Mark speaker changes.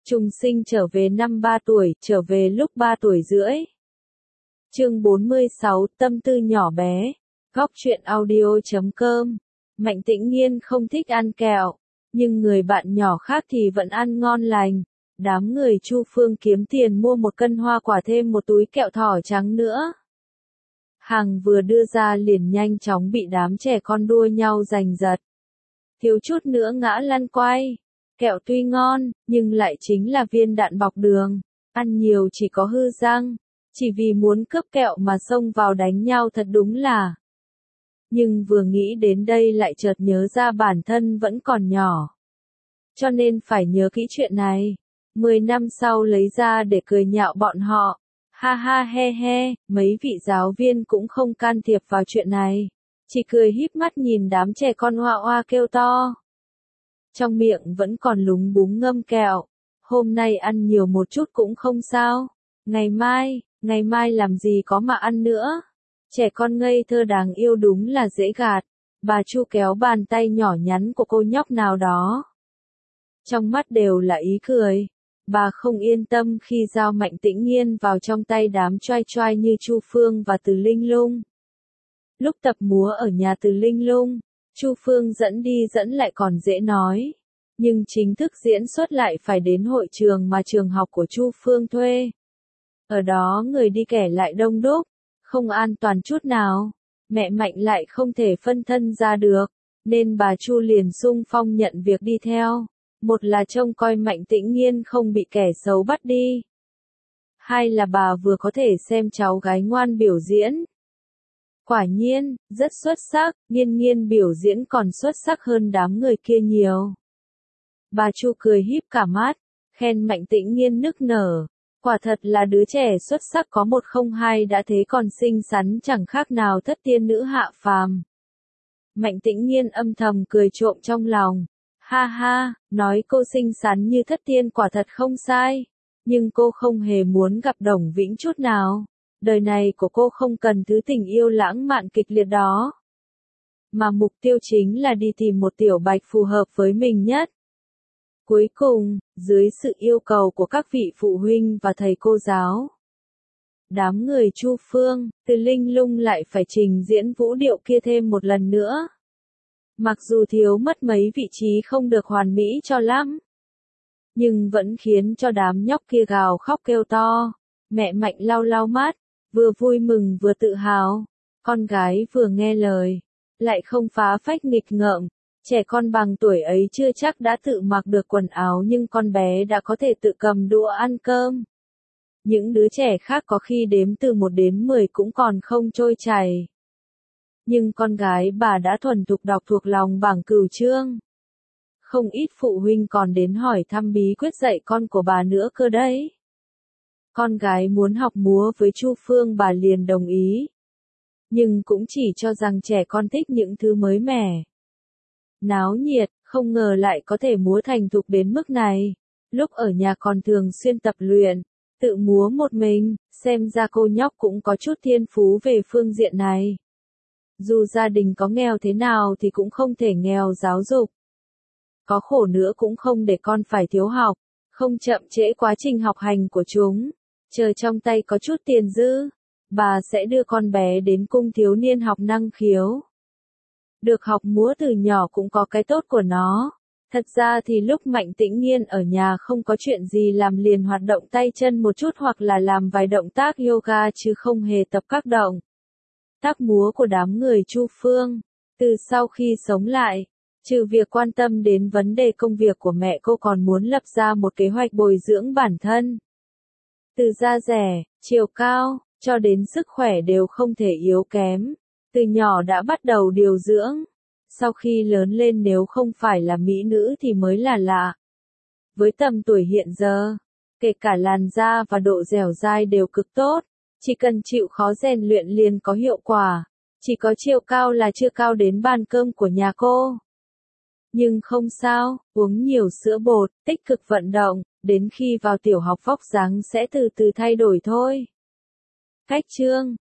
Speaker 1: Trùng sinh trở về năm 3 tuổi, trở về lúc 3 tuổi rưỡi. Chương 46, tâm tư nhỏ bé. Góc truyện audio.com. Mạnh Tĩnh Nghiên không thích ăn kẹo, nhưng người bạn nhỏ khác thì vẫn ăn ngon lành. Đám người Chu Phương kiếm tiền mua một cân hoa quả thêm một túi kẹo thỏ trắng nữa. Hàng vừa đưa ra liền nhanh chóng bị đám trẻ con đua nhau giành giật. Thiếu chút nữa ngã lăn quay. Kẹo tuy ngon, nhưng lại chính là viên đạn bọc đường. Ăn nhiều chỉ có hư răng. Chỉ vì muốn cướp kẹo mà xông vào đánh nhau thật đúng là. Nhưng vừa nghĩ đến đây lại chợt nhớ ra bản thân vẫn còn nhỏ. Cho nên phải nhớ kỹ chuyện này. 10 năm sau lấy ra để cười nhạo bọn họ. Ha ha he he, mấy vị giáo viên cũng không can thiệp vào chuyện này. Chỉ cười híp mắt nhìn đám trẻ con hoa hoa kêu to. Trong miệng vẫn còn lúng búng ngâm kẹo. Hôm nay ăn nhiều một chút cũng không sao. Ngày mai làm gì có mà ăn nữa. Trẻ con ngây thơ đáng yêu đúng là dễ gạt. Bà Chu kéo bàn tay nhỏ nhắn của cô nhóc nào đó. Trong mắt đều là ý cười. Bà không yên tâm khi giao Mạnh Tĩnh Nghiên vào trong tay đám choai choai như Chu Phương và Từ Linh Lung. Lúc tập múa ở nhà Từ Linh Lung, Chu Phương dẫn đi dẫn lại còn dễ nói. Nhưng chính thức diễn xuất lại phải đến hội trường mà trường học của Chu Phương thuê. Ở đó người đi kẻ lại đông đúc, không an toàn chút nào. Mẹ Mạnh lại không thể phân thân ra được, nên bà Chu liền xung phong nhận việc đi theo. Một là trông coi Mạnh Tĩnh Nghiên không bị kẻ xấu bắt đi. Hai là bà vừa có thể xem cháu gái ngoan biểu diễn. Quả nhiên, rất xuất sắc, Nghiên biểu diễn còn xuất sắc hơn đám người kia nhiều. Bà Chu cười híp cả mắt, khen Mạnh Tĩnh Nghiên nức nở. Quả thật là đứa trẻ xuất sắc có một không hai đã thế còn xinh xắn chẳng khác nào thất tiên nữ hạ phàm. Mạnh Tĩnh Nghiên âm thầm cười trộm trong lòng. Ha ha, nói cô xinh xắn như thất tiên quả thật không sai. Nhưng cô không hề muốn gặp Đồng Vĩnh chút nào. Đời này của cô không cần thứ tình yêu lãng mạn kịch liệt đó. Mà mục tiêu chính là đi tìm một tiểu bạch phù hợp với mình nhất. Cuối cùng, dưới sự yêu cầu của các vị phụ huynh và thầy cô giáo, đám người Chu Phương, Từ Linh Lung lại phải trình diễn vũ điệu kia thêm một lần nữa. Mặc dù thiếu mất mấy vị trí không được hoàn mỹ cho lắm, nhưng vẫn khiến cho đám nhóc kia gào khóc kêu to. Mẹ Mạnh lau lau mắt, vừa vui mừng vừa tự hào. Con gái vừa nghe lời, lại không phá phách nghịch ngợm. Trẻ con bằng tuổi ấy chưa chắc đã tự mặc được quần áo nhưng con bé đã có thể tự cầm đũa ăn cơm. Những đứa trẻ khác có khi đếm từ 1 đến 10 cũng còn không trôi chảy. Nhưng con gái bà đã thuần thục đọc thuộc lòng bảng cửu chương. Không ít phụ huynh còn đến hỏi thăm bí quyết dạy con của bà nữa cơ đấy. Con gái muốn học múa với Chu Phương bà liền đồng ý. Nhưng cũng chỉ cho rằng trẻ con thích những thứ mới mẻ. Náo nhiệt, không ngờ lại có thể múa thành thục đến mức này. Lúc ở nhà còn thường xuyên tập luyện, tự múa một mình, xem ra cô nhóc cũng có chút thiên phú về phương diện này. Dù gia đình có nghèo thế nào thì cũng không thể nghèo giáo dục. Có khổ nữa cũng không để con phải thiếu học, không chậm trễ quá trình học hành của chúng. Chờ trong tay có chút tiền dư, bà sẽ đưa con bé đến cung thiếu niên học năng khiếu. Được học múa từ nhỏ cũng có cái tốt của nó. Thật ra thì lúc Mạnh Tĩnh Nghiên ở nhà không có chuyện gì làm liền hoạt động tay chân một chút hoặc là làm vài động tác yoga chứ không hề tập các động tác múa của đám người Chu Phương. Từ sau khi sống lại, trừ việc quan tâm đến vấn đề công việc của mẹ cô còn muốn lập ra một kế hoạch bồi dưỡng bản thân. Từ da dẻ, chiều cao, cho đến sức khỏe đều không thể yếu kém. Từ nhỏ đã bắt đầu điều dưỡng. Sau khi lớn lên nếu không phải là mỹ nữ thì mới là lạ. Với tầm tuổi hiện giờ, kể cả làn da và độ dẻo dai đều cực tốt. Chỉ cần chịu khó rèn luyện liền có hiệu quả. Chỉ có chiều cao là chưa cao đến bàn cơm của nhà cô. Nhưng không sao, uống nhiều sữa bột, tích cực vận động, đến khi vào tiểu học vóc dáng sẽ từ từ thay đổi thôi. Cách chương